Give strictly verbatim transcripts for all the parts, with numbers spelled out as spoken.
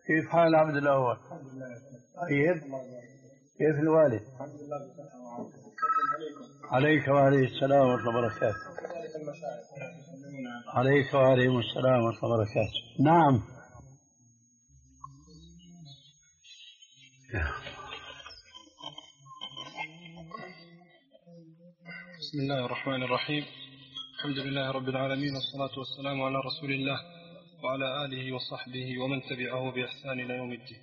كيف حال العبد الأول؟ طيب، كيف الوالد؟ عليك وعليه السلام ورحمة الله وبركاته. عليك وعليهم السلام ورحمة الله وبركاته. نعم. بسم الله الرحمن الرحيم. الحمد لله رب العالمين، والصلاة والسلام على رسول الله وعلى آله وصحبه ومن تبعه بإحسان إلى يوم الدين.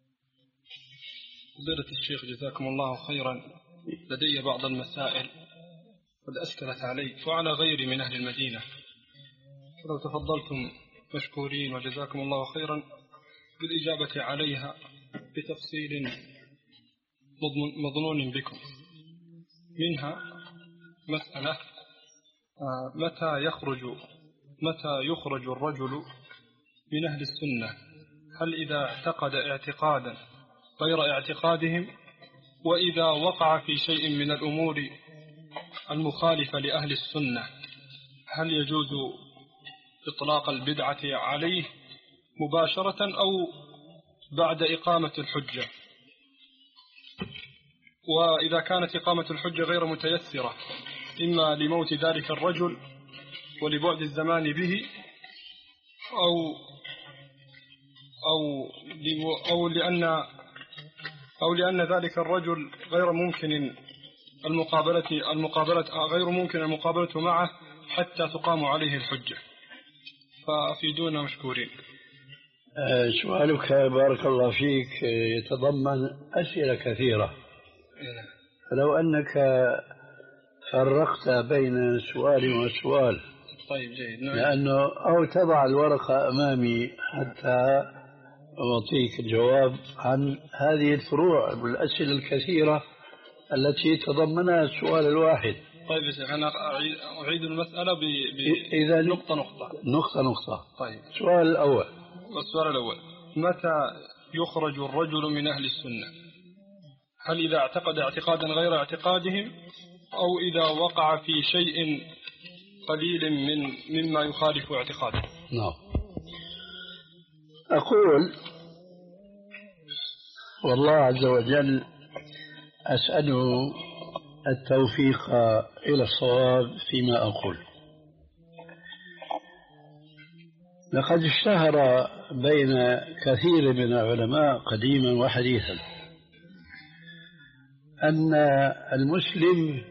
فضيلة الشيخ جزاكم الله خيرا، لدي بعض المسائل قد أشكلت علي وعلى غيري من أهل المدينة، فلو تفضلتم مشكورين وجزاكم الله خيرا بالإجابة عليها بتفصيل مضمون بكم. منها مسألة: متى يخرج متى يخرج الرجل من أهل السنة؟ هل إذا اعتقد اعتقادا غير اعتقادهم، وإذا وقع في شيء من الأمور المخالفة لأهل السنة هل يجوز إطلاق البدعة عليه مباشرة أو بعد إقامة الحجة؟ وإذا كانت إقامة الحجة غير متيسرة، إما لموت ذلك الرجل ولبعد الزمان به، أو أو أو لأن أو لأن ذلك الرجل غير ممكن المقابلة المقابلة غير ممكن المقابلة معه حتى تقام عليه الحجة، فأفيدونا مشكورين. سؤالك بارك الله فيك يتضمن أسئلة كثيرة، فلو أنك فرقت بين سؤال وسؤال. طيب جيد. لأنه أو تضع الورقة أمامي حتى أعطيك الجواب عن هذه الفروع والأسئلة الكثيرة التي تضمنها السؤال الواحد. طيب يا شيخ، أنا أعيد المسألة ب نقطة نقطة نقطة نقطة. طيب. السؤال الأول السؤال الأول: متى يخرج الرجل من أهل السنة؟ هل إذا اعتقد اعتقادا غير اعتقادهم، أو إذا وقع في شيء قليل من مما يخالف اعتقاده؟ نعم. أقول والله عز وجل أسأله التوفيق إلى الصواب فيما أقول. لقد اشتهر بين كثير من العلماء قديما وحديثا أن المسلم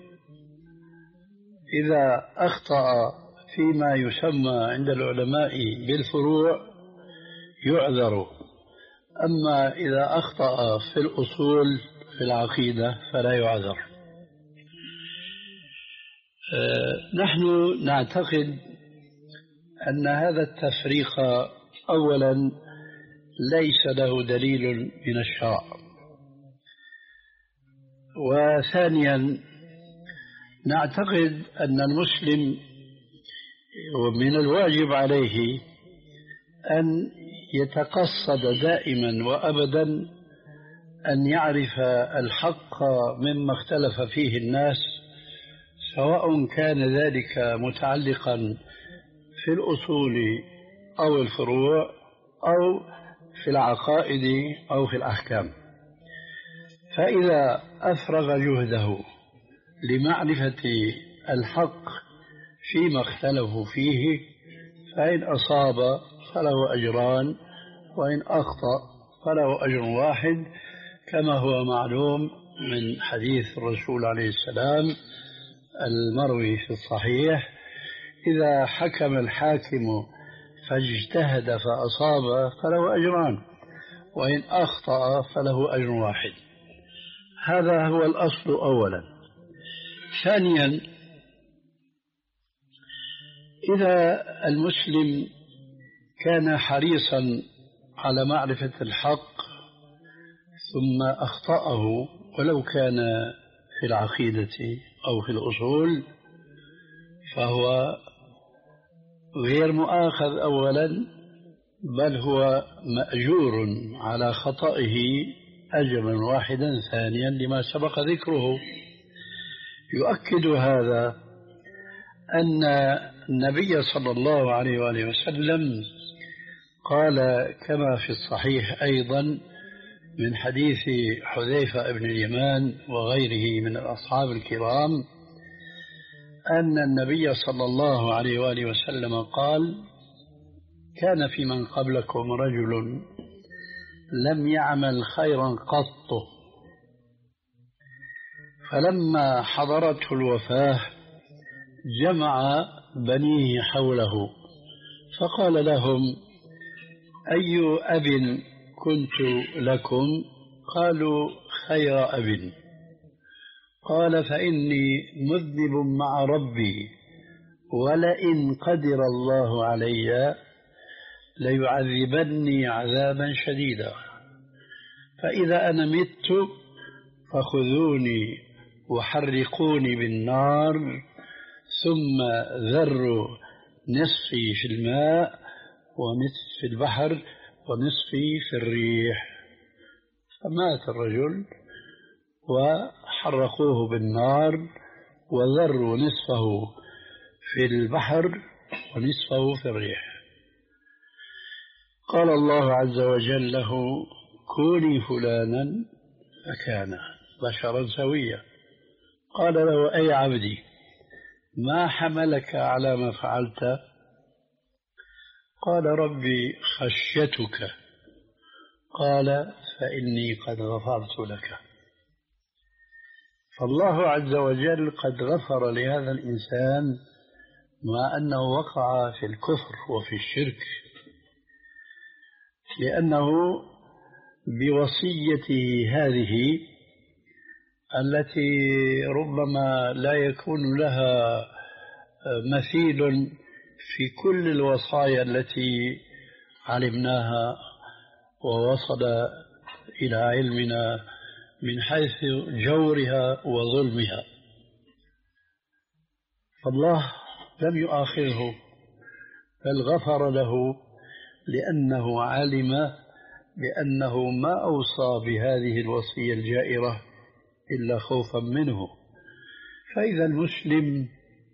إذا أخطأ فيما يسمى عند العلماء بالفروع يعذر، أما إذا أخطأ في الأصول في العقيدة فلا يعذر. نحن نعتقد أن هذا التفريق أولا ليس له دليل من الشرع، وثانيا نعتقد أن المسلم ومن الواجب عليه أن يتقصد دائما وأبدا أن يعرف الحق مما اختلف فيه الناس، سواء كان ذلك متعلقا في الأصول أو الفروع أو في العقائد أو في الأحكام. فإذا أفرغ جهده لمعرفة الحق فيما اختلفوا فيه فإن أصاب فله أجران، وإن أخطأ فله أجر واحد، كما هو معلوم من حديث الرسول عليه السلام المروي في الصحيح: إذا حكم الحاكم فاجتهد فأصاب فله أجران، وإن أخطأ فله أجر واحد. هذا هو الأصل أولا. ثانيا، إذا المسلم كان حريصا على معرفة الحق ثم أخطأه ولو كان في العقيدة أو في الأصول فهو غير مؤاخذ أولا، بل هو مأجور على خطئه أجرا واحدا ثانيا لما سبق ذكره. يؤكد هذا أن النبي صلى الله عليه وآله وسلم قال كما في الصحيح أيضا من حديث حذيفة بن اليمان وغيره من الأصحاب الكرام أن النبي صلى الله عليه وآله وسلم قال كان في من قبلكم رجل لم يعمل خيرا قط فلما حضرته الوفاة جمع بنيه حوله فقال لهم أي أب كنت لكم؟ قالوا خير أب. قال فإني مذنب مع ربي ولئن قدر الله علي ليعذبني عذابا شديدا، فإذا أنا مت فخذوني وحرقوني بالنار ثم ذروا نصفي في الماء ونصف في البحر ونصفي في الريح. فمات الرجل وحرقوه بالنار وذروا نصفه في البحر ونصفه في الريح. قال الله عز وجل له كوني فلانا فكان بشرا سويا. قال له أي عبدي ما حملك على ما فعلت؟ قال ربي خشيتك. قال فإني قد غفرت لك. فالله عز وجل قد غفر لهذا الإنسان مع أنه وقع في الكفر وفي الشرك، لأنه بوصيته هذه التي ربما لا يكون لها مثيل في كل الوصايا التي علمناها ووصل إلى علمنا من حيث جورها وظلمها، فالله لم يؤاخذه بل غفر له لأنه علم بأنه ما أوصى بهذه الوصية الجائرة إلا خوفا منه. فإذا المسلم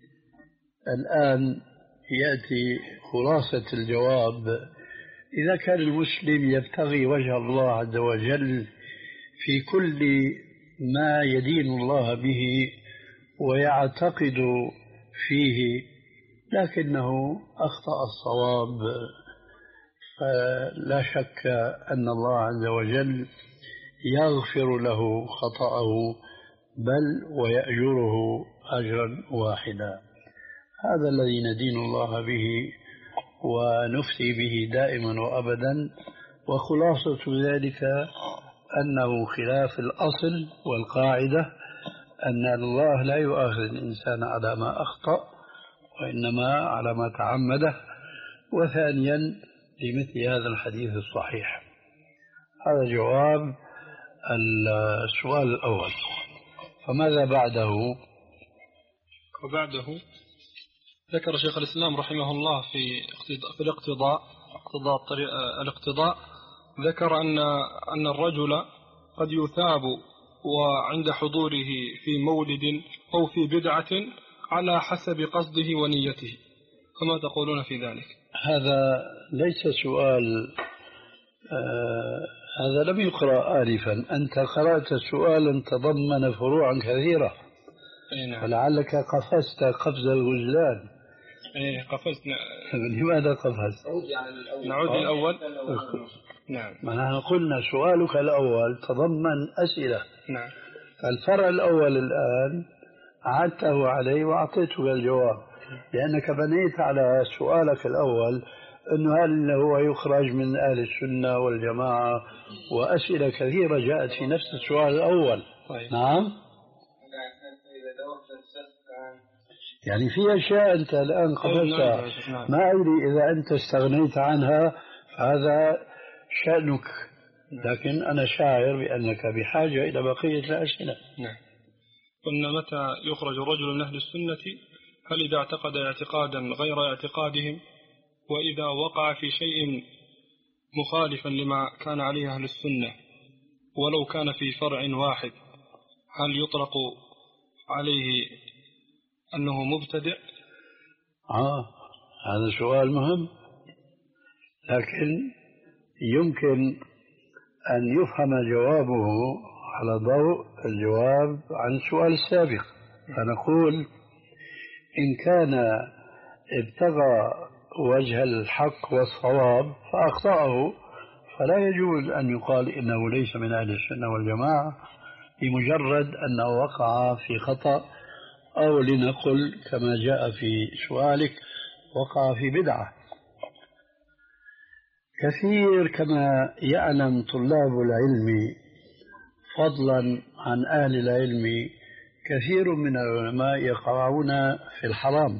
الآن يأتي خلاصة الجواب، إذا كان المسلم يبتغي وجه الله عز وجل في كل ما يدين الله به ويعتقد فيه لكنه أخطأ الصواب، فلا شك أن الله عز وجل يغفر له خطأه بل ويأجره أجرا واحدا. هذا الذي ندين الله به ونفتي به دائما وأبدا، وخلاصة ذلك أنه خلاف الأصل والقاعدة أن الله لا يؤاخذ الإنسان على ما أخطأ وإنما على ما تعمده. وثانيا لمثل هذا الحديث الصحيح. هذا جواب السؤال الأول. فماذا بعده؟ وبعده ذكر شيخ الإسلام رحمه الله في في الاقتضاء اقتضاء الطريق الاقتضاء ذكر أن أن الرجل قد يثاب وعند حضوره في مولد أو في بدعة على حسب قصده ونيته، فما تقولون في ذلك؟ هذا ليس سؤال، آه هذا لم يقرأ آلفا، أنت قرأت سؤالا تضمن فروعا كثيرة. نعم. فلعلك قفزت قفز الغزلان. ايه قفزنا. لماذا قفزت؟ نعود للأول. نعم. ما نحن قلنا سؤالك الأول تضمن أسئلة. نعم. الفرع الأول الآن عدته عليه وأعطيتك الجواب، لأنك بنيت على سؤالك الأول أنه هل هو يخرج من أهل السنة والجماعة، وأسئلة كثيرة جاءت في نفس السؤال الأول. طيب. نعم. يعني في أشياء أنت الآن قبلتها ما أدري إذا أنت استغنيت عنها هذا شأنك، لكن أنا شاعر بأنك بحاجة إلى بقية الأسئلة. نعم. قلنا متى يخرج الرجل من أهل السنة؟ هل إذا اعتقد اعتقادا غير اعتقادهم، وإذا وقع في شيء مخالفا لما كان عليه أهل السنة ولو كان في فرع واحد، هل يطلق عليه أنه مبتدع؟ آه هذا سؤال مهم، لكن يمكن أن يفهم جوابه على ضوء الجواب عن السؤال السابق. فنقول إن كان ابتغى وجه الحق والصواب فأخطأه فلا يجوز أن يقال إنه ليس من أهل السنة والجماعة بمجرد أنه وقع في خطأ، أو لنقل كما جاء في سؤالك وقع في بدعة. كثير كما يعلم طلاب العلم فضلا عن أهل العلم كثير من العلماء يقعون في الحرام،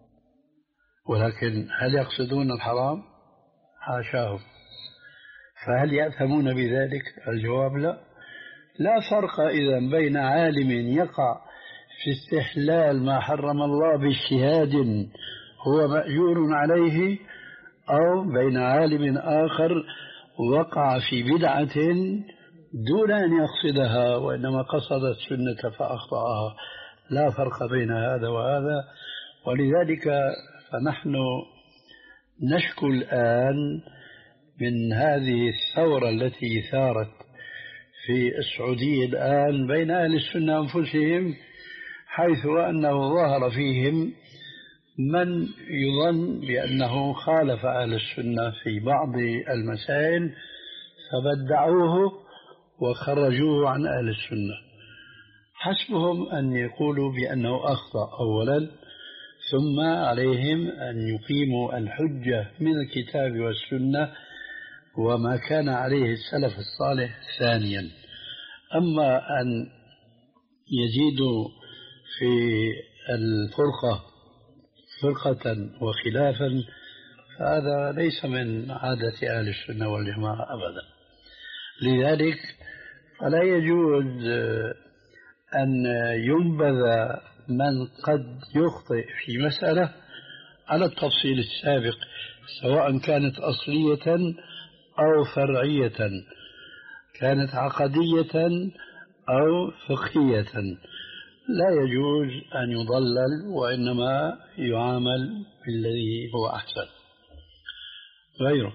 ولكن هل يقصدون الحرام؟ حاشاهم. فهل يأثمون بذلك؟ الجواب لا. لا فرق إذا بين عالم يقع في استحلال ما حرم الله باجتهاد هو مأجور عليه، أو بين عالم آخر وقع في بدعة دون أن يقصدها وإنما قصد السنة فأخطأها. لا فرق بين هذا وهذا. ولذلك فنحن نشكو الآن من هذه الثورة التي ثارت في السعودية الآن بين أهل السنة أنفسهم، حيث أنه ظهر فيهم من يظن بأنه خالف أهل السنة في بعض المسائل فبدعوه وخرجوه عن أهل السنة. حسبهم أن يقولوا بأنه أخطأ أولا، ثم عليهم أن يقيموا الحجة من الكتاب والسنة وما كان عليه السلف الصالح ثانيا. أما أن يزيدوا في الفرقة فرقة وخلافا فهذا ليس من عادة أهل السنة والجماعة أبدا. لذلك فلا يجوز أن ينبذ من قد يخطئ في مسألة على التفصيل السابق، سواء كانت أصلية أو فرعية، كانت عقدية أو فقهية. لا يجوز أن يضلل، وإنما يعامل بالذي هو أحسن غيره.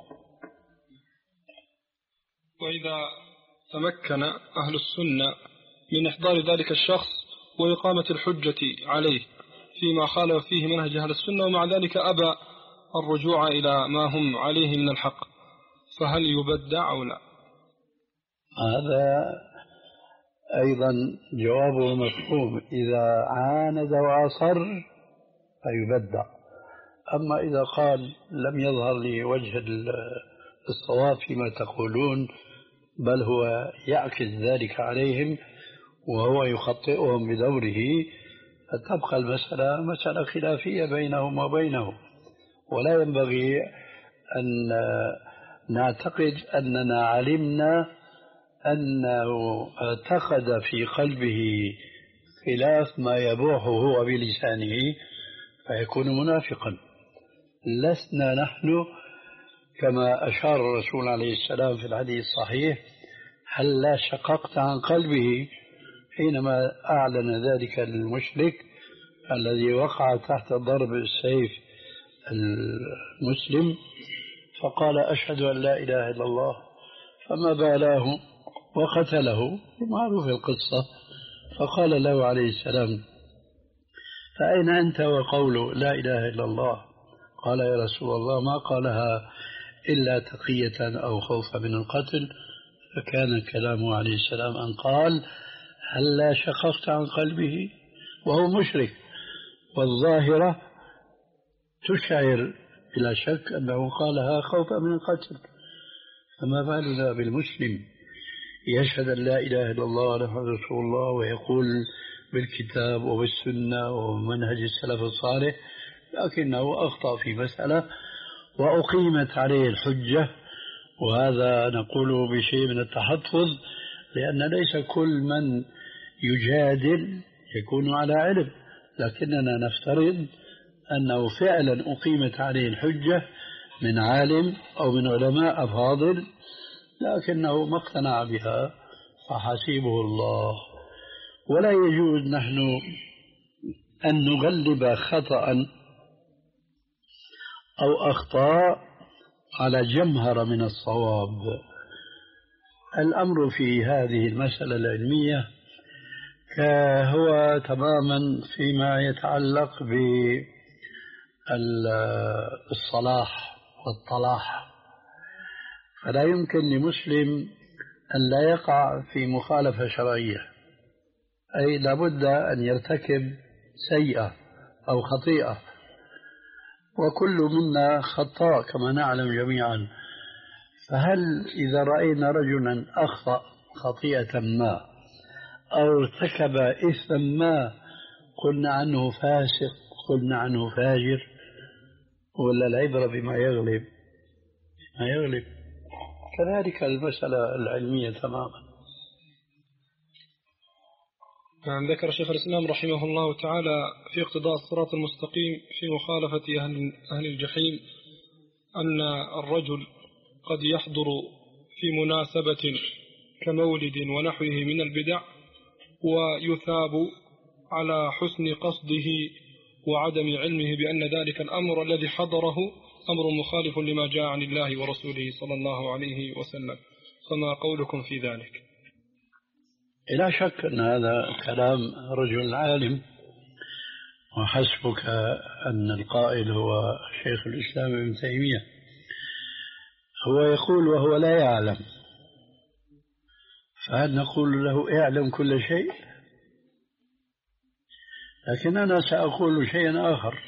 وإذا تمكن أهل السنة من إحضار ذلك الشخص وإقامة الحجة عليه فيما خالف فيه منهج أهل السنة، ومع ذلك أبى الرجوع إلى ما هم عليه من الحق، فهل يبدع أو لا؟ هذا أيضا جوابه مفهوم. إذا عاند وأصر فيبدع. أما إذا قال لم يظهر لي وجه الصواب فيما تقولون، بل هو يعكس ذلك عليهم وهو يخطئهم بدوره، فتبقى المسألة مسألة خلافية بينهم وبينه. ولا ينبغي أن نعتقد أننا علمنا أنه اعتقد في قلبه خلاف ما يبوح هو بلسانه فيكون منافقا. لسنا نحن كما أشار الرسول عليه السلام في الحديث الصحيح: هل لا شققت عن قلبه، حينما أعلن ذلك المشرك الذي وقع تحت ضرب السيف المسلم فقال: أشهد أن لا إله إلا الله، فما بالاه وقتله، معروف القصة. فقال له عليه السلام: فأين أنت وقول لا إله إلا الله؟ قال: يا رسول الله ما قالها إلا تقية أو خوفا من القتل. فكان كلامه عليه السلام أن قال: هل لا شققت عن قلبه؟ وهو مشرك، والظاهرة تشعر بلا شك أنه قالها خوفا من القتل. فما بالنا بالمسلم يشهد أن لا إله إلا الله محمد رسول الله ويقول بالكتاب وبالسنة ومنهج السلف الصالح، لكنه أخطأ في مسألة وأقيمت عليه الحجة. وهذا نقول بشيء من التحفظ، لأن ليس كل من يجادل يكون على علم، لكننا نفترض أنه فعلا أقيمت عليه الحجة من عالم أو من علماء أفاضل، لكنه ما اقتنع بها فحسيبه الله. ولا يجوز نحن أن نغلب خطأ أو أخطاء على جمهرة من الصواب. الأمر في هذه المسألة العلمية هو تماما فيما يتعلق بالصلاح والطلاح، فلا يمكن لمسلم أن لا يقع في مخالفة شرعية، أي لابد أن يرتكب سيئة أو خطيئة، وكل منا خطاء كما نعلم جميعا. فهل إذا رأينا رجلا أخطأ خطيئة ما أو ارتكب إثما ما قلنا عنه فاسق، قلنا عنه فاجر، ولا العبرة بما يغلب ما يغلب؟ كذلك المسألة العلمية تماما. نعم. ذكر شيخ الإسلام رحمه الله تعالى في اقتضاء الصراط المستقيم في مخالفة أهل, أهل الجحيم أن الرجل قد يحضر في مناسبة كمولد ونحوه من البدع ويثاب على حسن قصده وعدم علمه بأن ذلك الأمر الذي حضره أمر مخالف لما جاء عن الله ورسوله صلى الله عليه وسلم، فما قولكم في ذلك؟ لا شك أن هذا كلام رجل عالم، وحسبك أن القائل هو شيخ الإسلام ابن تيمية، هو يقول وهو لا يعلم، فهل نقول له اعلم كل شيء؟ لكن أنا سأقول شيئا آخر.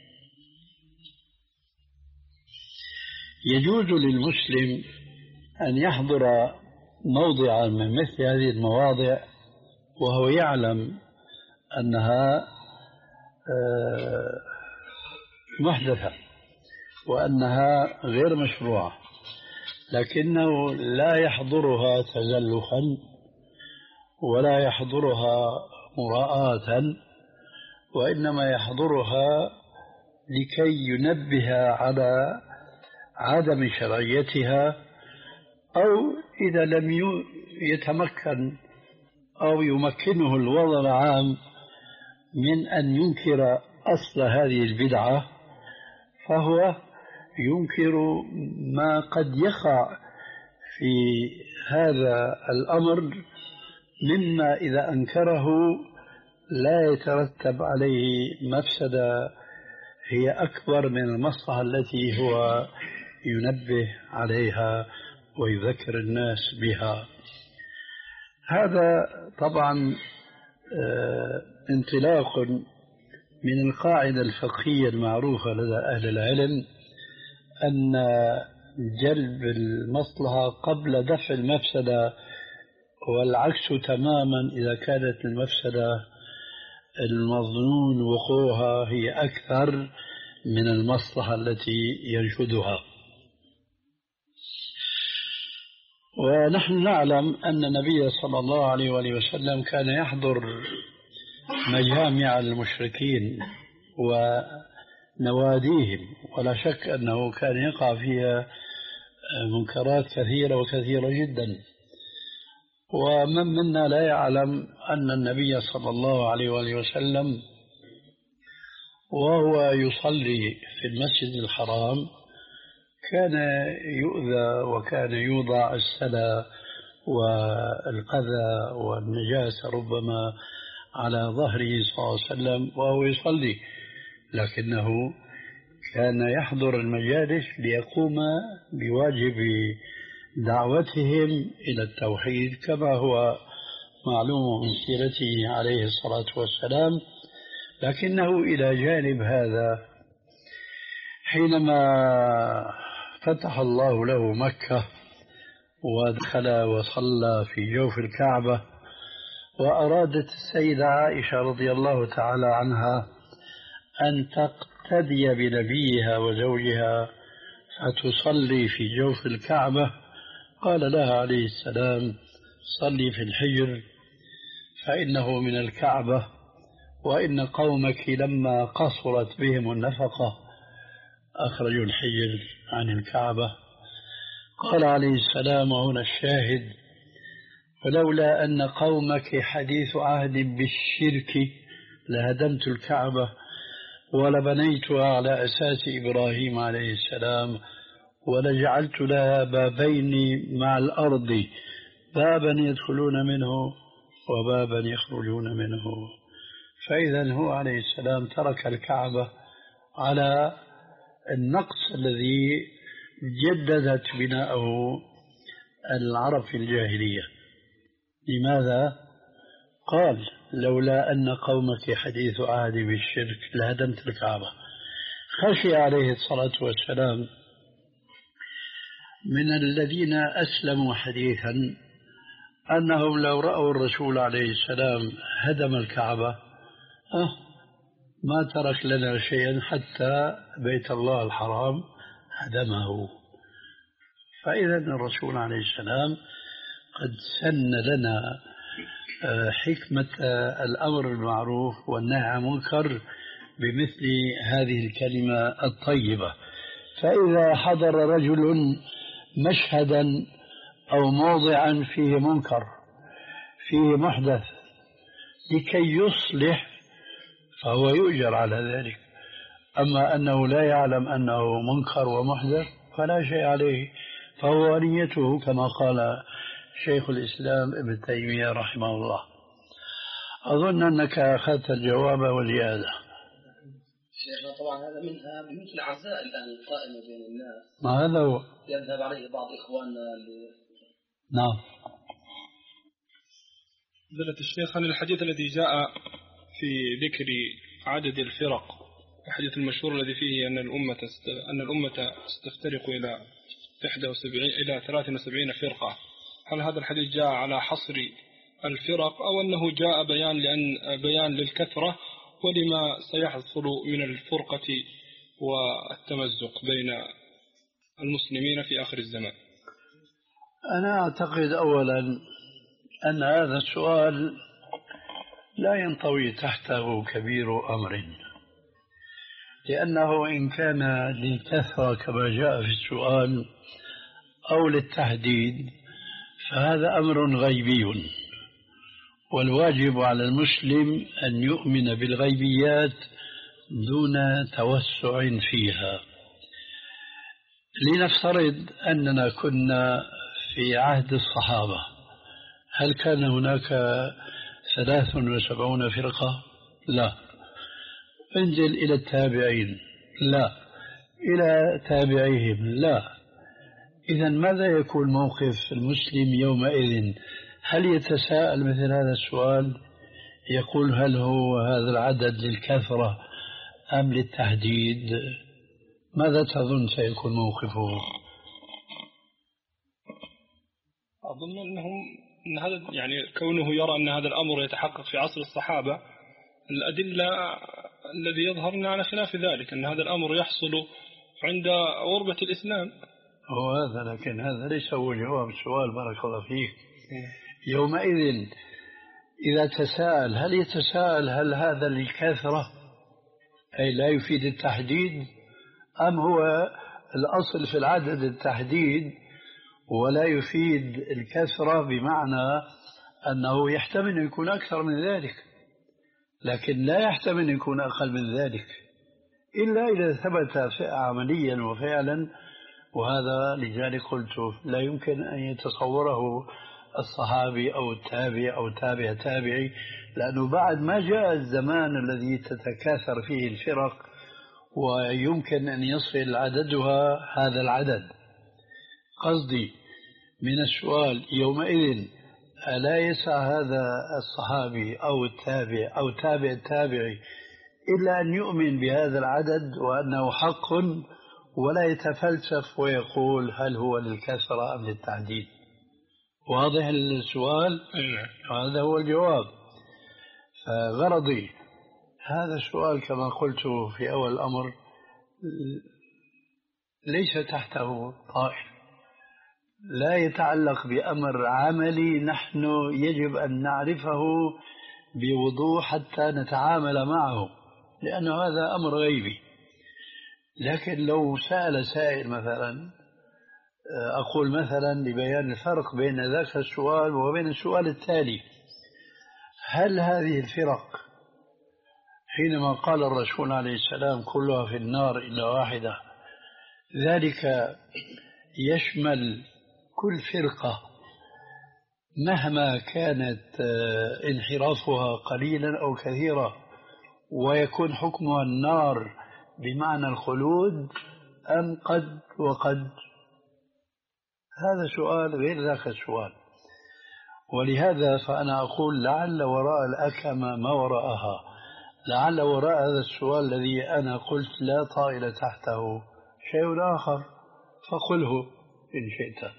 يجوز للمسلم أن يحضر موضعا من مثل هذه المواضع وهو يعلم أنها محدثة وأنها غير مشروعة، لكنه لا يحضرها تزلفا ولا يحضرها مراءة، وإنما يحضرها لكي ينبه على عدم شرعيتها، أو إذا لم يتمكن أو يمكنه الوضع العام من أن ينكر أصل هذه البدعة، فهو ينكر ما قد يقع في هذا الأمر مما إذا أنكره لا يترتب عليه مفسدة هي أكبر من المصلحة التي هو ينبه عليها ويذكر الناس بها. هذا طبعا انطلاق من القاعدة الفقهية المعروفة لدى أهل العلم أن جلب المصلحة قبل دفع المفسدة، والعكس تماما إذا كانت المفسدة المظنون وقوعها هي أكثر من المصلحة التي ينشدها. ونحن نعلم أن النبي صلى الله عليه وآله وسلم كان يحضر مجامع المشركين ونواديهم، ولا شك أنه كان يقع فيها منكرات كثيرة وكثيرة جدا. ومن منا لا يعلم أن النبي صلى الله عليه وآله وسلم وهو يصلي في المسجد الحرام كان يؤذى وكان يوضع السلى والقذى والنجاسة ربما على ظهره صلى الله عليه وسلم وهو يصلي، لكنه كان يحضر المجالس ليقوم بواجب دعوتهم إلى التوحيد كما هو معلوم من سيرته عليه الصلاة والسلام. لكنه إلى جانب هذا حينما فتح الله له مكة ودخل وصلى في جوف الكعبة، وأرادت السيدة عائشة رضي الله تعالى عنها أن تقتدي بنبيها وزوجها فتصلي في جوف الكعبة، قال لها عليه السلام صلي في الحجر فإنه من الكعبة، وإن قومك لما قصرت بهم النفقة أخرجوا الحجر عن الكعبة. قال عليه السلام وهنا الشاهد فلولا أن قومك حديث عهد بالشرك لهدمت الكعبة ولبنيتها على أساس إبراهيم عليه السلام ولجعلت لها بابين مع الأرض، بابا يدخلون منه وبابا يخرجون منه. فإذا هو عليه السلام ترك الكعبة على النقص الذي جددت بناءه العرب في الجاهلية. لماذا؟ قال: لولا أن قومك حديث عهد بالشرك لهدمت الكعبة. خشي عليه الصلاة والسلام من الذين أسلموا حديثا أنهم لو رأوا الرسول عليه السلام هدم الكعبة أه ما ترك لنا شيئا حتى بيت الله الحرام هدمه. فإذا الرسول عليه السلام قد سن لنا حكمة الأمر بالمعروف والنهي عن المنكر بمثل هذه الكلمة الطيبة. فإذا حضر رجل مشهدا أو موضعا فيه منكر فيه محدث لكي يصلح فهو يؤجر على ذلك. أما أنه لا يعلم أنه منكر ومحدث فلا شيء عليه، فهو نيته كما قال شيخ الإسلام ابن تيمية رحمه الله. أظن أنك أخذت الجواب والإجابة. شيخنا طبعا هذا منها من مثل العزاء الآن القائمة بين الناس، ما هذا هو يذهب عليه بعض إخواننا ل... نعم. دلت الشيخ عن الحديث الذي جاء في ذكر عدد الفرق، الحديث المشهور الذي فيه أن الأمة است... أن الأمة ستفترق إلى واحد وسبعين إلى ثلاث وسبعين فرقة. هل هذا الحديث جاء على حصر الفرق أو أنه جاء بيان لأن بيان للكثرة ولما سيحصل من الفرقة والتمزق بين المسلمين في آخر الزمان؟ أنا أعتقد أولا أن هذا السؤال لا ينطوي تحته كبير أمر، لأنه إن كان للكثرة كما جاء في السؤال أو للتحديد فهذا أمر غيبي، والواجب على المسلم أن يؤمن بالغيبيات دون توسع فيها. لنفترض أننا كنا في عهد الصحابة، هل كان هناك ثلاث وسبعون فرقة؟ لا. انزل إلى التابعين؟ لا. إلى تابعيهم؟ لا. إذا ماذا يكون موقف المسلم يومئذ؟ هل يتساءل مثل هذا السؤال يقول هل هو هذا العدد للكثرة أم للتحديد؟ ماذا تظن سيكون موقفه؟ أظن أنهم أن هذا يعني كونه يرى أن هذا الأمر يتحقق في عصر الصحابة، الأدلة الذي يظهرن على خلاف ذلك، أن هذا الأمر يحصل عند غربة الإسلام. هو هذا، لكن هذا ليس هو جواب السؤال بارك الله فيك. يومئذ إذا تساءل هل يتساءل هل هذا للكثرة أي لا يفيد التحديد، أم هو الأصل في العدد التحديد ولا يفيد الكثرة بمعنى أنه يحتمل أن يكون أكثر من ذلك لكن لا يحتمل أن يكون أقل من ذلك إلا إذا ثبت عمليا وفعلا. وهذا لذلك قلت لا يمكن أن يتصوره الصحابي أو التابع أو تابع تابعي، لأنه بعد ما جاء الزمان الذي تتكاثر فيه الفرق ويمكن أن يصل عددها هذا العدد. قصدي من السؤال يومئذ ألا يسع هذا الصحابي أو التابع أو تابع التابعي إلا أن يؤمن بهذا العدد وأنه حق ولا يتفلسف ويقول هل هو للكثرة أم للتعديد؟ واضح السؤال؟ هذا هو الجواب. فغرضي هذا السؤال كما قلت في أول الأمر ليس تحته طائل، لا يتعلق بأمر عملي نحن يجب أن نعرفه بوضوح حتى نتعامل معه، لأن هذا أمر غيبي. لكن لو سأل سائل مثلا، أقول مثلا لبيان الفرق بين ذاك السؤال وبين السؤال التالي: هل هذه الفرق حينما قال الرسول عليه السلام كلها في النار إلا واحدة ذلك يشمل كل فرقة مهما كانت انحرافها قليلا أو كثيرا، ويكون حكمها النار بمعنى الخلود، أم قد وقد؟ هذا سؤال غير ذاك السؤال. ولهذا فأنا أقول لعل وراء الأكمة ما وراءها، لعل وراء هذا السؤال الذي أنا قلت لا طائل تحته شيء آخر، فقله إن شئت.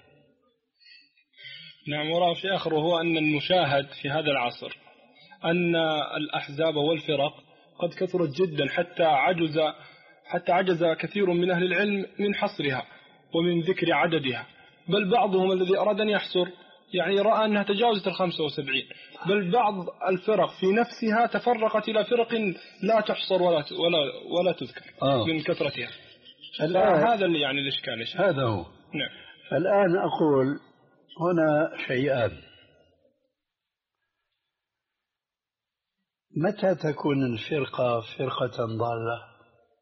نعم، وراء في آخر، وهو أن المشاهد في هذا العصر أن الأحزاب والفرق قد كثرت جدا حتى عجز حتى عجز كثير من أهل العلم من حصرها ومن ذكر عددها، بل بعضهم الذي أراد أن يحصر يعني رأى أنها تجاوزت الخمسة وسبعين، بل بعض الفرق في نفسها تفرقت إلى فرق لا تحصر ولا ولا ولا تذكر آه. من كثرتها. هذا اللي يعني الإشكال. هذا هو. نعم. الآن أقول هنا شيئان: متى تكون الفرقة فرقة ضالة؟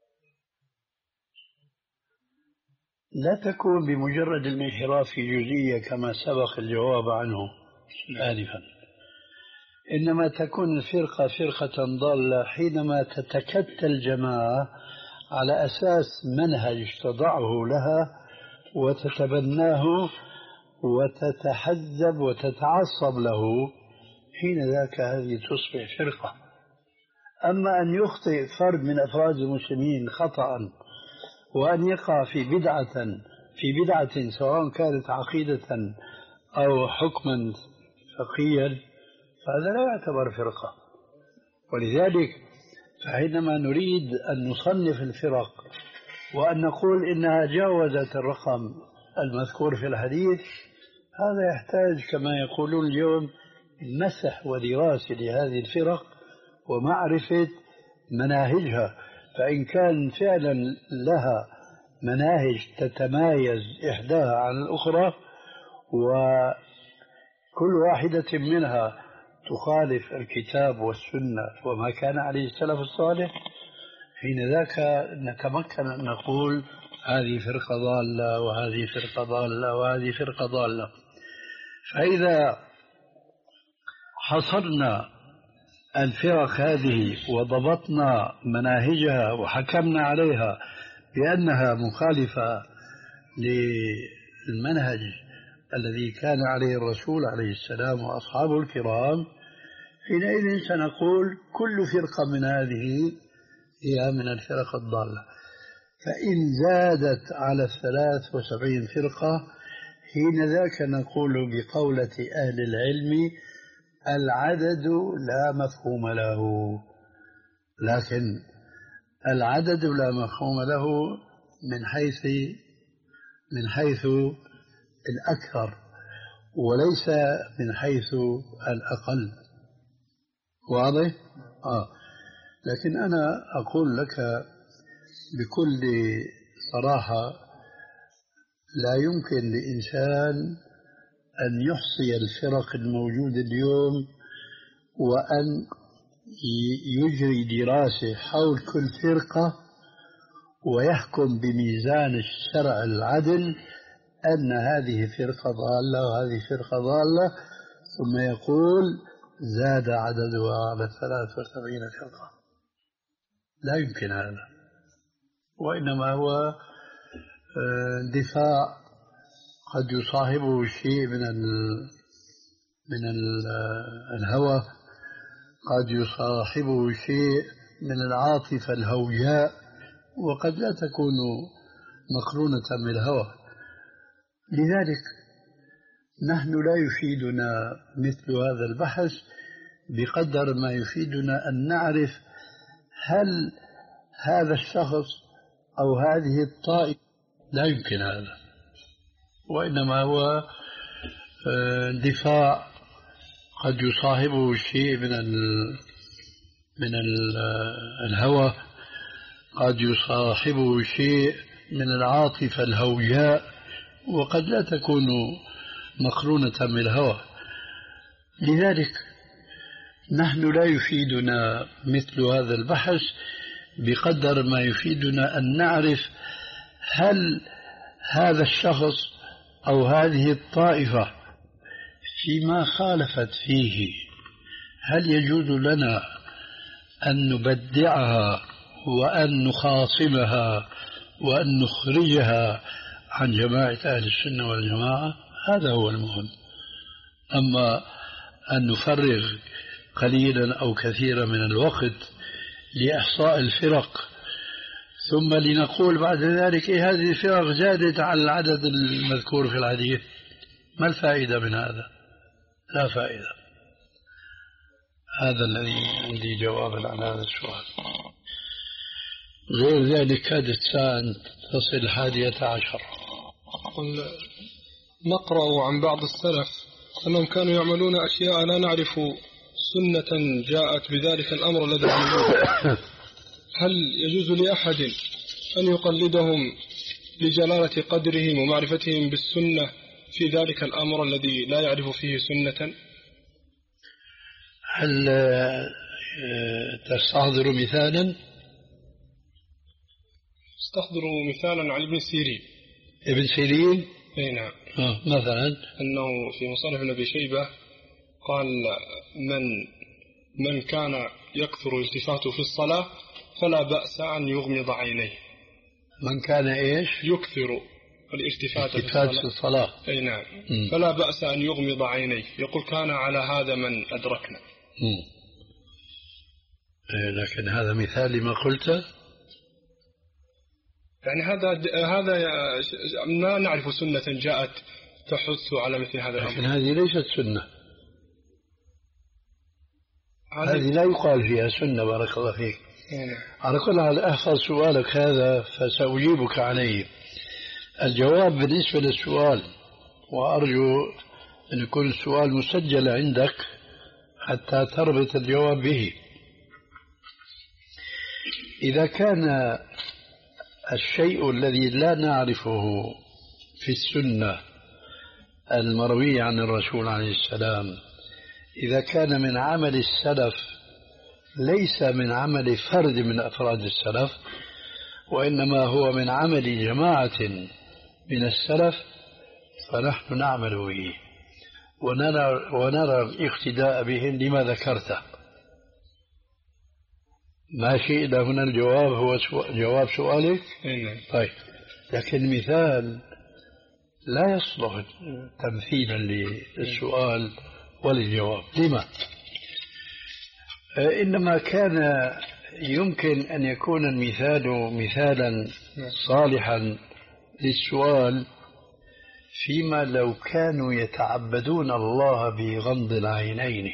لا تكون بمجرد الانحراف في جزئية كما سبق الجواب عنه آنفا، إنما تكون الفرقة فرقة ضالة حينما تتكتل جماعة على أساس منهج تضعه لها وتتبناه وتتحزب وتتعصب له، حين ذاك هذه تصبح فرقة. أما أن يخطئ فرد من أفراد المسلمين خطأ وأن يقع في بدعة في بدعة سواء كانت عقيدة أو حكما فقهيا، فهذا لا يعتبر فرقة. ولذلك فحينما نريد أن نصنف الفرق وأن نقول إنها جاوزت الرقم المذكور في الحديث، هذا يحتاج كما يقولون اليوم مسح ودراسة لهذه الفرق ومعرفة مناهجها، فإن كان فعلا لها مناهج تتمايز إحداها عن الأخرى وكل واحدة منها تخالف الكتاب والسنة وما كان عليه السلف الصالح، حين ذاك نتمكن أن نقول هذه فرقة ضالة وهذه فرقة ضالة وهذه فرقة ضالة. فإذا حصرنا الفرق هذه وضبطنا مناهجها وحكمنا عليها بأنها مخالفة للمنهج الذي كان عليه الرسول عليه السلام وأصحابه الكرام، حينئذ سنقول كل فرقة من هذه هي من الفرق الضالة. فإن زادت على الثلاث وسبعين فرقة، حين ذاك نقول بقولة أهل العلم العدد لا مفهوم له، لكن العدد لا مفهوم له من حيث من حيث الأكثر وليس من حيث الأقل. واضح؟ آه. لكن أنا أقول لك بكل صراحة لا يمكن لإنسان أن يحصي الفرق الموجودة اليوم وأن يجري دراسة حول كل فرقة ويحكم بميزان الشرع العدل أن هذه فرقة ضالة وهذه فرقة ضالة، ثم يقول زاد عددها على ثلاث وسبعين فرقة. لا يمكن هذا، وإنما هو دفاع قد يصاحبه شيء من ال من ال الهوى، قد يصاحبه شيء من العاطفة الهوياء، وقد لا تكون مقرونة بالهوى. لذلك نحن لا يفيدنا مثل هذا البحث بقدر ما يفيدنا أن نعرف هل هذا الشخص أو هذه الطائفة. لا يمكن هذا، وإنما هو دفاع قد يصاحبه شيء من ال من ال الهوى، قد يصاحبه شيء من العاطفة الهوياء، وقد لا تكون مقرونة بالهوى. لذلك نحن لا يفيدنا مثل هذا البحث بقدر ما يفيدنا أن نعرف هل هذا الشخص أو هذه الطائفة فيما خالفت فيه هل يجوز لنا أن نبدعها وأن نخاصمها وأن نخرجها عن جماعة أهل السنة والجماعة؟ هذا هو المهم. أما أن نفرغ قليلا أو كثيرا من الوقت لإحصاء الفرق ثم لنقول بعد ذلك إيه هذه الفرق زادت على العدد المذكور في الحديث، ما الفائدة من هذا؟ لا فائدة. هذا الذي عندي جوابا على هذا السؤال. غير ذلك كادت ساعة تصل الحادية عشر. قل نقرأ عن بعض السلف أنهم كانوا يعملون أشياء لا نعرف سنة جاءت بذلك الأمر الذي عملوه. هل يجوز لأحد أن يقلدهم لجلالة قدرهم ومعرفتهم بالسنة في ذلك الأمر الذي لا يعرف فيه سنة؟ هل تستحضر مثالا؟ استحضروا مثالا عن ابن سيرين. ابن سيرين؟ اي نعم. آه مثلا أنه في مصنف ابن أبي شيبة قال من من كان يكثر التفاته في الصلاة فلا بأس أن يغمض عينيه. من كان إيش؟ يكثر الالتفات في الصلاة, الصلاة. في الصلاة. أي نعم. م. فلا بأس أن يغمض عينيه. يقول كان على هذا من أدركنا. إيه لكن هذا مثال لما قلته. يعني هذا هذا ما نعرف سنة جاءت تحث على مثل هذا الأمر. لكن هذه ليست سنة. هذه لا يقال فيها سنة. بارك الله فيك. على كل حال أحفظ سؤالك هذا فسأجيبك عليه. الجواب بالنسبة للسؤال، وأرجو أن يكون السؤال مسجل عندك حتى تربط الجواب به. إذا كان الشيء الذي لا نعرفه في السنة المروية عن الرسول عليه السلام إذا كان من عمل السلف ليس من عمل فرد من أفراد السلف وإنما هو من عمل جماعة من السلف فنحن نعمل به ونرى, ونرى الاقتداء بهم لما ذكرته. ماشي إلى هنا الجواب هو جواب سؤالك؟ طيب، لكن المثال لا يصلح تمثيلا للسؤال وللجواب. لما؟ إنما كان يمكن أن يكون المثال مثالا صالحا للسؤال فيما لو كانوا يتعبدون الله بغمض العينين،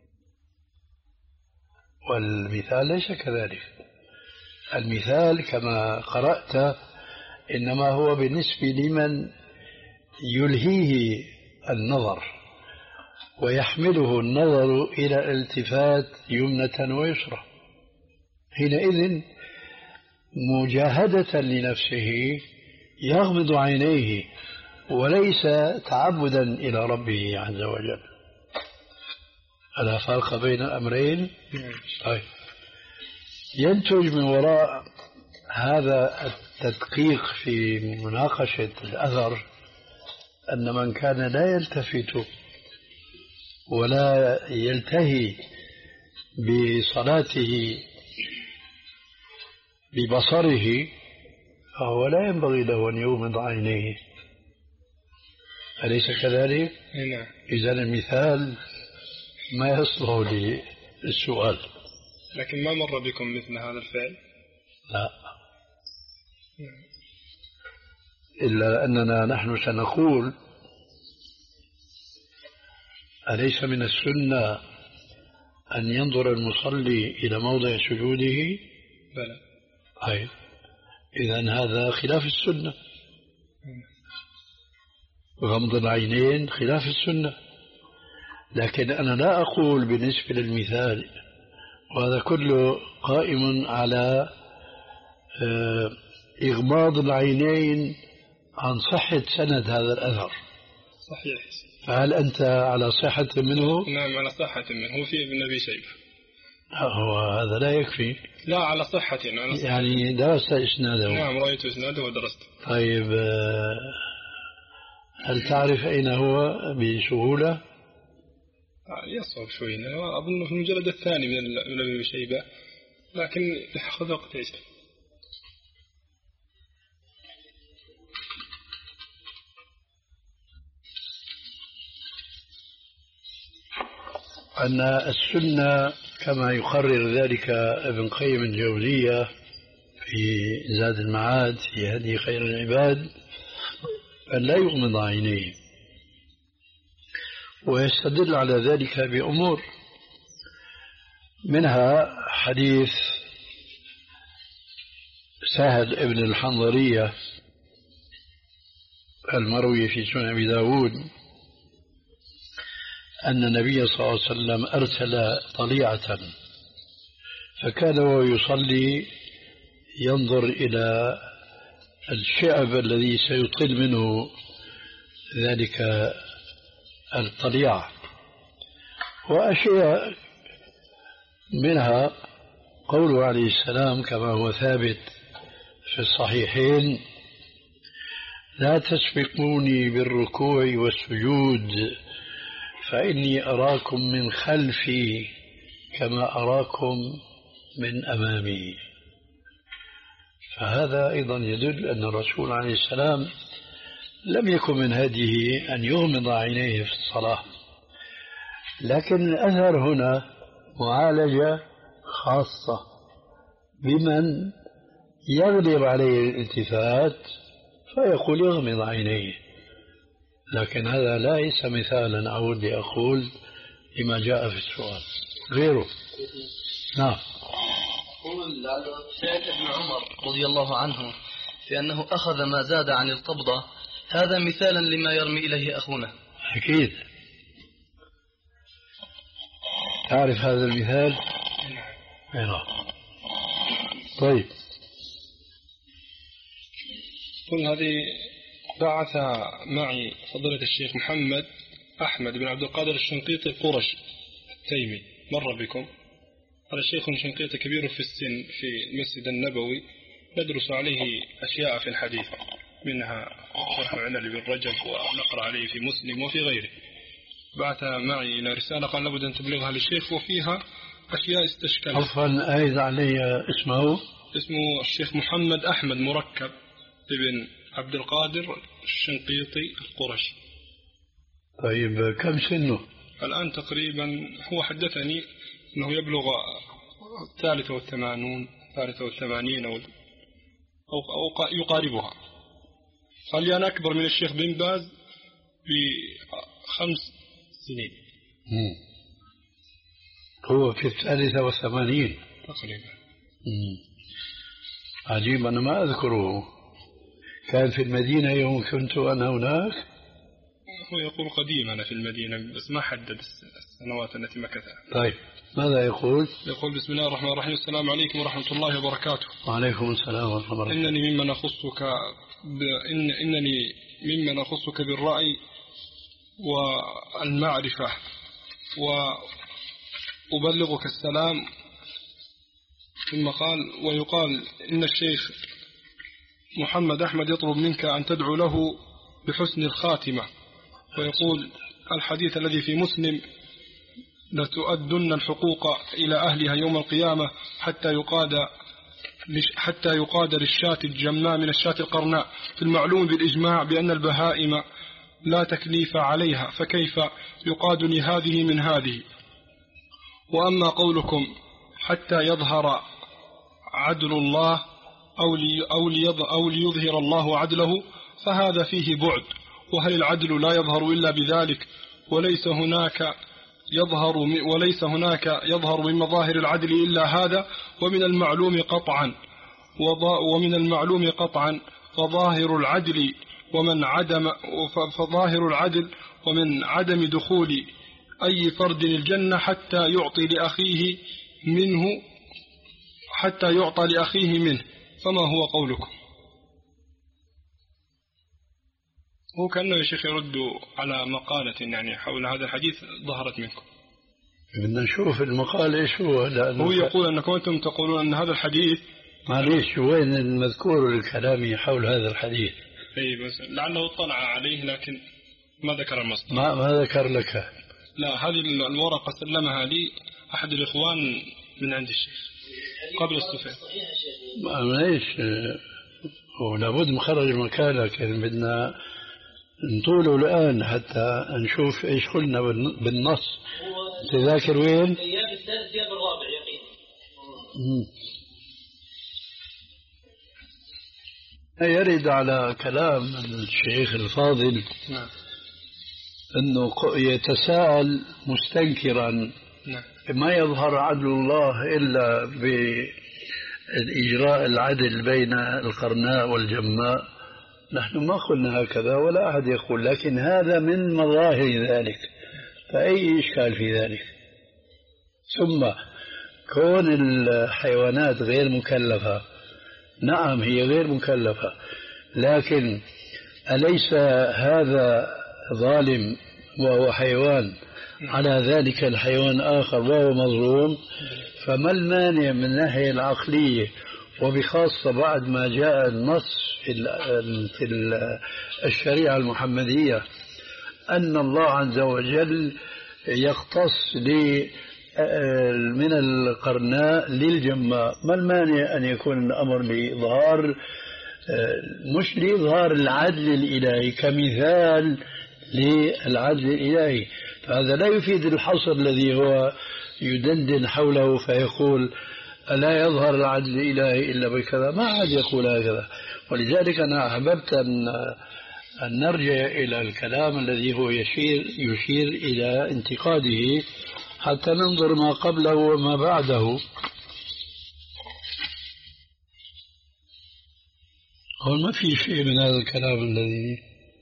والمثال ليس كذلك. المثال كما قرأت إنما هو بالنسبة لمن يلهيه النظر ويحمله النظر إلى الالتفات يمنة ويسرى، حينئذ مجاهدة لنفسه يغمض عينيه وليس تعبدا إلى ربه عز وجل. ألا فرق بين الأمرين؟ طيب، ينتج من وراء هذا التدقيق في مناقشة الأثر أن من كان لا يلتفت ولا يلتهي بصلاته ببصره فهو لا ينبغي له أن يغمض عينيه. أليس كذلك؟ نعم. إذن المثال ما يصلح للسؤال. لكن ما مر بكم مثل هذا الفعل؟ لا، إلا أننا نحن سنقول أليس من السنة أن ينظر المصلي إلى موضع سجوده؟ بلى. أي إذن هذا خلاف السنة. غمض العينين خلاف السنة. لكن أنا لا أقول بالنسبة للمثال، وهذا كله قائم على إغماض العينين عن صحة سند هذا الأثر. صحيح. فهل أنت على صحة منه؟ نعم على صحة منه. هو في ابن أبي شيبة. هو هذا لا يكفي. لا على صحة يعني, يعني درست إسناده. نعم رأيت إسناده ودرسته. طيب هل تعرف أين هو بسهولة؟ يصعب شوي، أظن في المجلد الثاني من ابن شيبة، لكن يأخذ وقت يجب. أن السنة كما يقرر ذلك ابن قيم الجوزية في زاد المعاد في هدي خير العباد أن لا يغمض عينيه، ويستدل على ذلك بأمور، منها حديث سهل ابن الحنظلية المروي في سنن أبي داود أن النبي صلى الله عليه وسلم أرسل طليعة، فكان وهو يصلي ينظر إلى الشعب الذي سيطل منه ذلك الطليعة، وأشياء منها قوله عليه السلام كما هو ثابت في الصحيحين: لا تسبقوني بالركوع والسجود فإني أراكم من خلفي كما أراكم من أمامي. فهذا أيضا يدل أن الرسول عليه السلام لم يكن من هديه أن يغمض عينيه في الصلاة، لكن الأثر هنا معالجة خاصة بمن يغلب عليه الالتفات فيقول يغمض عينيه، لكن هذا ليس مثالا أعود لأقول لما جاء في السؤال غيره. نعم. يقول سعيد بن عمر رضي الله عنه في أنه أخذ ما زاد عن القبضة، هذا مثالا لما يرمي إليه أخونا. أكيد تعرف هذا المثال. نعم. طيب. قل هذه بعث معي فضيلة الشيخ محمد أحمد بن عبد القادر الشنقيطي القرشي التيمي، مر بكم. هذا الشيخ شنقيطي كبير في السن في المسجد النبوي، ندرس عليه أشياء في الحديث، منها شرح عنل بن رجب ونقرأ عليه في مسلم وفي غيره. بعث معي إلى رسالة قال لابد أن تبلغها للشيخ وفيها أشياء استشكلت. عفوا أيد علي اسمه اسمه الشيخ محمد أحمد مركب ابن عبد القادر الشنقيطي القرشي. طيب كم سنه الآن؟ تقريبا هو حدثني أنه يبلغ الثالثة والثمانون ثالثة والثمانين أو, أو يقاربها. قال لي أنا أكبر من الشيخ بن باز بخمس سنين. مم. هو في الثالثة والثمانين تقريبا. مم. عجيب، أنا ما أذكره. كان في المدينة يوم كنت أنا هناك؟ هو يقول قديم أنا في المدينة بس ما حدد السنوات التي مكثها. طيب ماذا يقول؟ يقول بسم الله الرحمن الرحيم: السلام عليكم ورحمة الله وبركاته. وعليكم السلام ورحمة الله وبركاته. إنني ممن أخصك ب... إن... إنني ممن أخصك بالرأي والمعرفة، وأبلغك السلام. ثم قال: ويقال إن الشيخ محمد أحمد يطلب منك أن تدعو له بحسن الخاتمة، ويقول الحديث الذي في مسلم: لتؤدن الحقوق إلى أهلها يوم القيامة حتى يقاد حتى يقاد للشاة الجماء من الشاة القرناء. في المعلوم بالإجماع بأن البهائم لا تكليف عليها، فكيف يقاد لهذه من هذه؟ وأما قولكم حتى يظهر عدل الله أو, لي أو, ليظ أو ليظهر الله عدله فهذا فيه بعد، وهل العدل لا يظهر إلا بذلك؟ وليس هناك يظهر وليس هناك يظهر من مظاهر العدل إلا هذا، ومن المعلوم قطعا ومن المعلوم قطعا فظاهر العدل ومن عدم فظاهر العدل ومن عدم دخول أي فرد الجنة حتى يعطي لأخيه منه حتى يعطى لأخيه منه، فما هو قولكم؟ هو كأنه يا شيخ يرد على مقالة يعني حول هذا الحديث ظهرت منكم. بدنا نشوف المقال إيش هو. هو يقول أنكم أنتم تقولون أن هذا الحديث، معليش وين المذكور الكلامي حول هذا الحديث؟ أي بس لعله اطلع عليه لكن ما ذكر المصدر. ما, ما ذكر لك؟ لا، هذه الورقة سلمها لي أحد الإخوان من عند الشيخ قبل السفر. معليش ولابد مخرج مكان، لكن بدنا نطوله الآن حتى نشوف إيش قلنا بالنص. تذاكر وين؟ أيام الثالث أيام الرابع يقين. يرد على كلام الشيخ الفاضل نعم. أنه يتساءل مستنكرا نعم. ما يظهر عدل الله إلا بإجراء العدل بين القرناء والجماء. نحن ما قلنا هكذا ولا أحد يقول، لكن هذا من مظاهر ذلك، فأي إشكال في ذلك؟ ثم كون الحيوانات غير مكلفة، نعم هي غير مكلفة، لكن أليس هذا ظالم وهو حيوان على ذلك الحيوان آخر وهو مظلوم؟ فما المانع من الناحية العقلية، وبخاصة بعد ما جاء النص في الشريعة المحمدية أن الله عز وجل يختص من القرناء للجماء، ما المانع أن يكون الأمر لإظهار، مش لإظهار العدل الإلهي كمثال للعدل الإلهي؟ فهذا لا يفيد الحصر الذي هو يدندن حوله فيقول ألا يظهر العدل الإلهي إلا بكذا. ما عاد يقول هكذا. ولذلك أنا أحببت أن أن نرجع إلى الكلام الذي هو يشير يشير إلى انتقاده حتى ننظر ما قبله وما بعده. هو ما في شيء من هذا الكلام الذي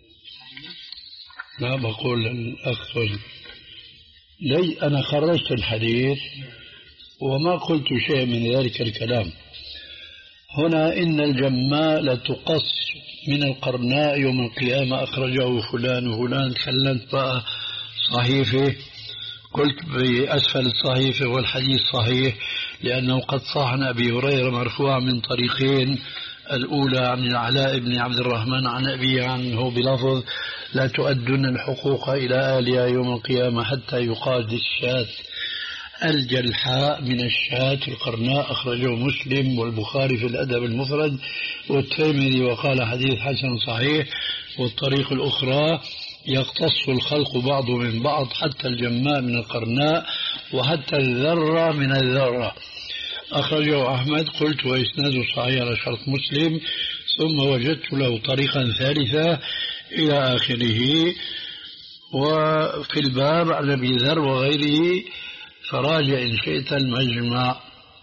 لا بقول الأخ لي أنا خرجت الحديث وما قلت شيء من ذلك الكلام. هنا إن الجماء لتقص من القرناء يوم القيامة أخرجه فلان وفلان، خلنت بقى صحيفة قلت بأسفل الصحيفة والحديث صحيح لأنه قد صح عن أبي هريرة مرفوع من طريقين، الأولى عن العلاء بن عبد الرحمن عن أبي عنه بلفظ لا تؤدون الحقوق إلى أهلها يوم القيامة حتى يقاد الشاة الجلحاء من الشاة القرناء، أخرجه مسلم والبخاري في الأدب المفرد والترمذي وقال حديث حسن صحيح. والطريق الأخرى يقتص الخلق بعض من بعض حتى الجماء من القرناء وحتى الذرة من الذرة، أخرجه أحمد. قلت وإسناده صحيح على شرط مسلم، ثم وجدت له طريقا ثالثة إلى آخره. وفي الباب عن أبي ذر وغيره فراجع إن شئت المجمع.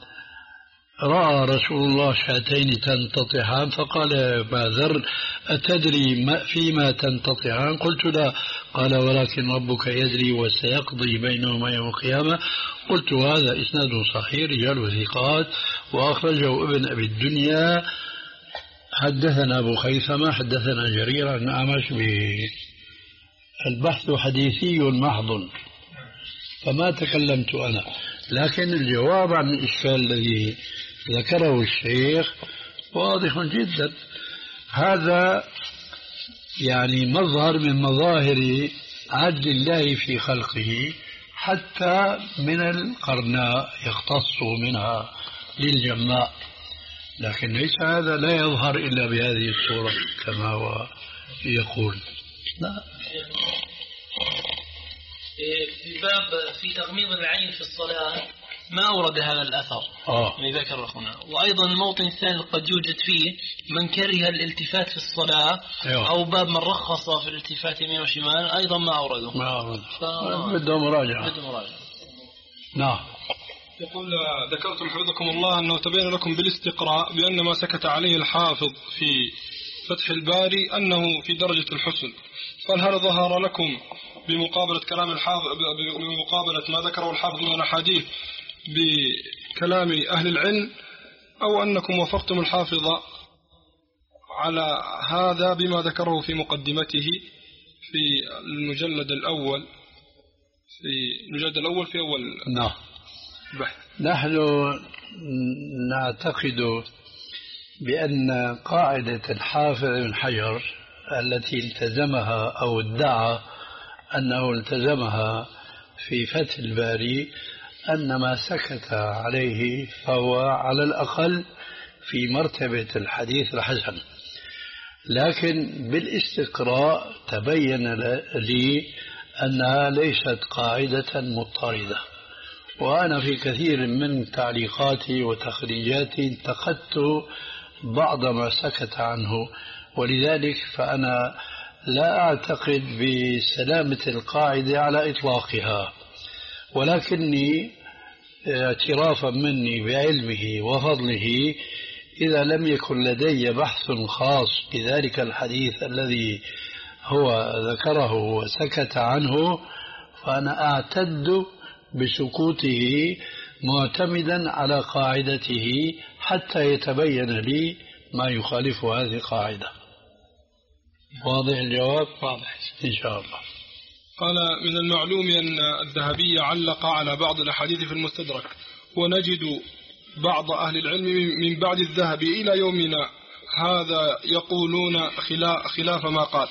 رأى رسول الله شاتين تنتطحان فقال يا أبا ذر أتدري ما فيما تنتطحان؟ قلت لا. قال ولكن ربك يدري وسيقضي بينهما يوم القيامة. قلت هذا إسناده صحيح رجال ثقات، وأخرجه ابن أبي الدنيا. حدثنا أبو خيثمة حدثنا جرير عن أعمش بالبحث حديثي محض فما تكلمت أنا، لكن الجواب عن الإشكال الذي ذكره الشيخ واضح جدا. هذا يعني مظهر من مظاهر عدل الله في خلقه، حتى من القرناء يختص منها للجماء، لكن ليس هذا لا يظهر إلا بهذه الصورة كما هو يقول. لا. في باب في تغميض العين في الصلاة ما أورد هذا الأثر آه. اللي ذكر أخونا. وأيضا الموطن الثاني قد يوجد فيه من كره الالتفات في الصلاة أيوه. أو باب من رخص في الالتفات يمين وشمال أيضا ما أورده، ما أورده ف... بده مراجعة. بده مراجعة. نعم. يقول ذكرتم حفظكم الله أنه تبين لكم بالاستقراء بأن ما سكت عليه الحافظ في فتح الباري أنه في درجة الحسن، فهل ظهر لكم بمقابلة كلام الحافظ بمقابلة ما ذكره الحافظ من الأحاديث بكلام أهل العلم، أو أنكم وافقتم الحافظ على هذا بما ذكره في مقدمته في المجلد الأول في المجلد الأول في أول نعم. بحث. نحن نعتقد بأن قاعدة الحافظ بن حجر التي التزمها أو ادعى أنه التزمها في فتح الباري أن ما سكت عليه فهو على الأقل في مرتبة الحديث الحسن، لكن بالاستقراء تبين لي أنها ليست قاعدة مضطردة. وأنا في كثير من تعليقاتي وتخريجاتي انتقدت بعض ما سكت عنه، ولذلك فأنا لا أعتقد بسلامة القاعدة على إطلاقها، ولكني اعترافا مني بعلمه وفضله إذا لم يكن لدي بحث خاص بذلك الحديث الذي هو ذكره وسكت عنه فأنا أعتد بسكوته معتمدا على قاعدته حتى يتبين لي ما يخالف هذه القاعدة. واضح الجواب؟ واضح إن شاء الله. قال: من المعلوم أن الذهبي علق على بعض الأحاديث في المستدرك، ونجد بعض أهل العلم من بعد الذهبي إلى يومنا هذا يقولون خلاف ما قال،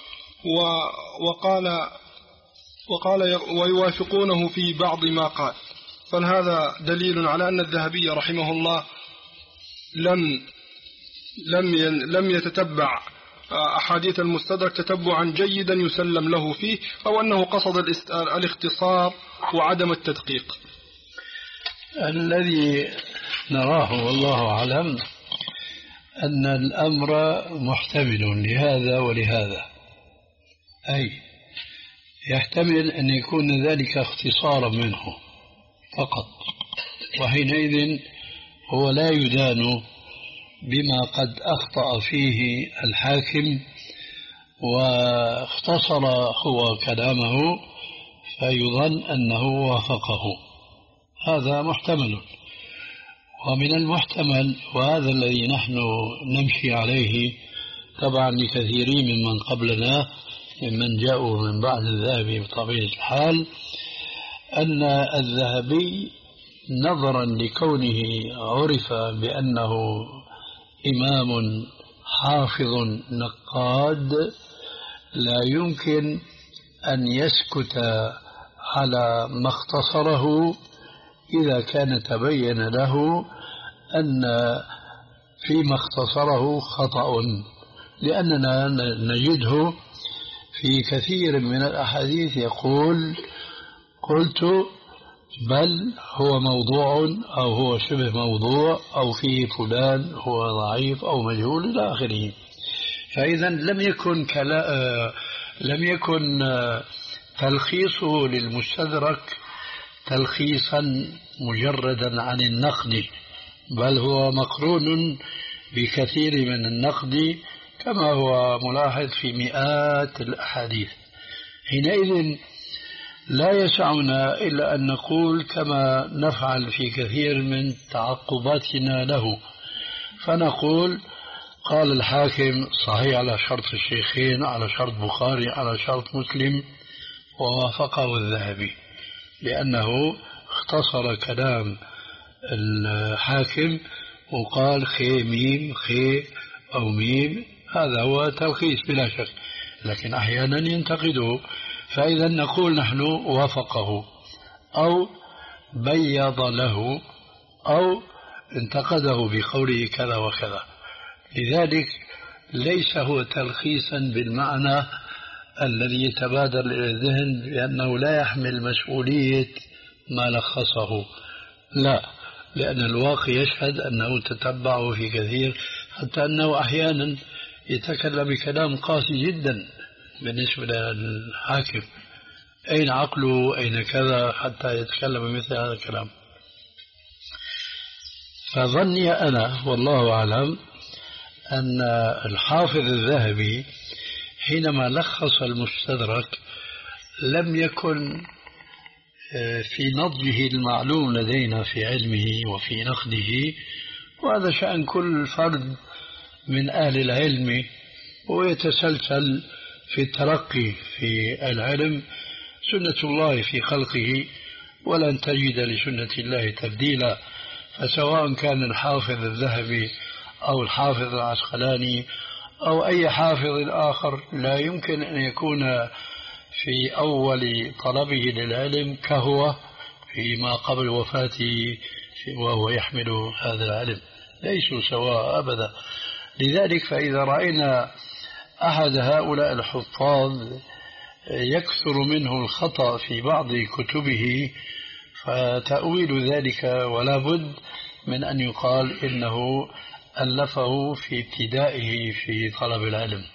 وقال وقال ويوافقونه في بعض ما قال، فهذا دليل على أن الذهبي رحمه الله لم لم لم يتتبع أحاديث المستدرك تتبعا جيدا يسلم له فيه، أو أنه قصد الاختصار وعدم التدقيق. الذي نراه والله أعلم أن الأمر محتمل لهذا ولهذا، أي يحتمل أن يكون ذلك اختصارا منه فقط، وحينئذ هو لا يدان بما قد أخطأ فيه الحاكم واختصر هو كلامه فيظن أنه وافقه، هذا محتمل. ومن المحتمل، وهذا الذي نحن نمشي عليه طبعا لكثيرين ممن قبلنا ممن جاءوا من بعد الذهبي بطبيعة الحال، أن الذهبي نظرا لكونه عرف بأنه إمام حافظ نقاد لا يمكن أن يسكت على ما اختصره إذا كان تبين له أن فيما اختصره خطأ، لأننا نجده في كثير من الأحاديث يقول قلت بل هو موضوع أو هو شبه موضوع أو فيه فلان هو ضعيف أو مجهول إلى آخره. فإذا لم يكن كلا لم يكن تلخيصه للمستدرك تلخيصا مجردا عن النقد، بل هو مقرون بكثير من النقد كما هو ملاحظ في مئات الأحاديث. حينئذ لا يسعنا إلا أن نقول كما نفعل في كثير من تعقباتنا له، فنقول قال الحاكم صحيح على شرط الشيخين، على شرط بخاري، على شرط مسلم، ووافقه الذهبي لأنه اختصر كلام الحاكم وقال خي ميم خي أو ميم، هذا هو تلخيص بلا شك، لكن أحيانا ينتقده، فإذا نقول نحن وافقه أو بيض له أو انتقده بقوله كذا وكذا. لذلك ليس هو تلخيصا بالمعنى الذي يتبادر إلى الذهن بأنه لا يحمل مسؤولية ما لخصه، لا، لأن الواقع يشهد أنه تتبعه في كثير، حتى أنه أحيانا يتكلم بكلام قاسي جدا بالنسبة للحاكم، أين عقله أين كذا حتى يتكلم مثل هذا الكلام. فظني أنا والله أعلم أن الحافظ الذهبي حينما لخص المستدرك لم يكن في نضجه المعلوم لدينا في علمه وفي نقده، وهذا شأن كل فرد من أهل العلم ويتسلسل في الترقي في العلم، سنة الله في خلقه ولن تجد لسنة الله تبديلا. فسواء كان الحافظ الذهبي أو الحافظ العسقلاني أو أي حافظ آخر لا يمكن أن يكون في أول طلبه للعلم كهو فيما قبل وفاته وهو يحمل هذا العلم، ليسوا سواء أبدا. لذلك فإذا رأينا أحد هؤلاء الحفاظ يكثر منه الخطأ في بعض كتبه فتأويل ذلك ولا بد من أن يقال إنه ألفه في ابتدائه في طلب العلم.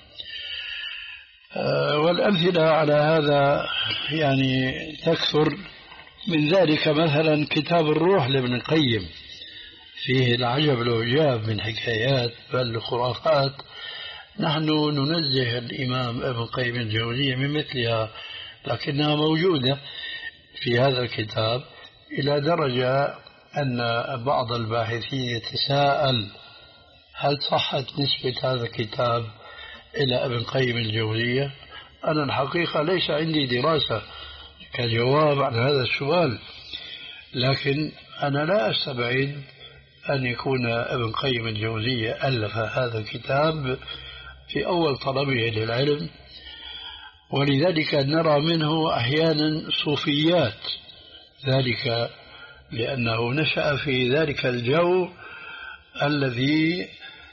والأمثلة على هذا يعني تكثر. من ذلك مثلا كتاب الروح لابن القيم، فيه العجب العجاب من حكايات بل خرافات. نحن ننزه الإمام ابن القيم الجوزية من مثلها، لكنها موجودة في هذا الكتاب إلى درجة أن بعض الباحثين يتساءل هل صحت نسبة هذا الكتاب إلى ابن القيم الجوزية؟ أنا الحقيقة ليس عندي دراسة كجواب عن هذا السؤال، لكن أنا لا أستبعد أن يكون ابن القيم الجوزية ألف هذا الكتاب في أول طلبه للعلم، ولذلك نرى منه أحيانا صوفيات، ذلك لأنه نشأ في ذلك الجو الذي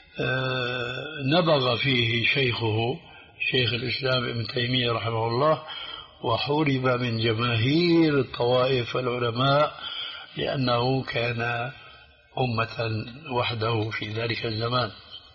نبغ فيه شيخه شيخ الإسلام ابن تيمية رحمه الله، وحورب من جماهير الطوائف والعلماء لأنه كان أمة وحده في ذلك الزمان.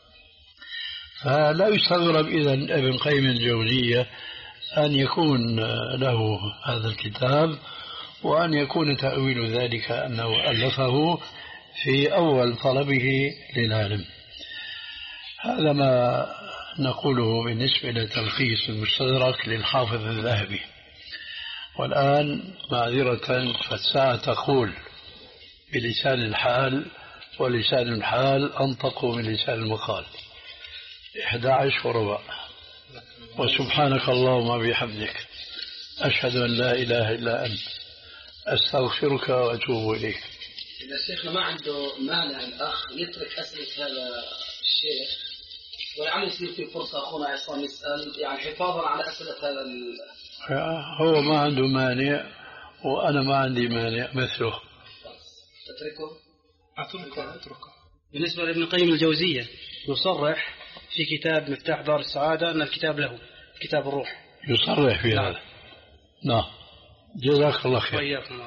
فلا يستغرب إذن ابن قيم الجوزية أن يكون له هذا الكتاب وأن يكون تأويل ذلك أنه ألفه في أول طلبه للعلم. هذا ما نقوله بالنسبة لتلخيص المستدرك للحافظ الذهبي. والآن معذرة فالساعة تقول بلسان الحال، ولسان الحال أنطق من لسان المقال. إحدى عشر وربع. وسبحانك اللهم بحمدك أشهد أن لا إله إلا أنت أستغفرك وأتوب إليك. إذا شيخنا ما عنده مانع الأخ يترك أسئلة هذا الشيخ ولعل يصير في فرصة أخونا عصام يسأل، يعني حفاظا على أسئلة هذا ال... هو ما عنده مانع وأنا ما عندي مانع مثله. تتركه؟ أتركه أتركه. بالنسبة لابن القيم الجوزية يصرح في كتاب مفتاح دار السعادة أن الكتاب له، كتاب الروح. يصرح في نعم. هذا. نعم. جزاك الله خير. وإياكم.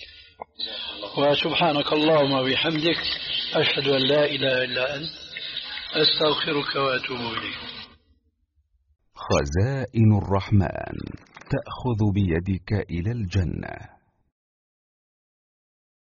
وسبحانك اللهم وبحمدك أشهد أن لا إله إلا أنت أستغفرك وأتوب إليك. خزائن الرحمن تأخذ بيدك إلى الجنة.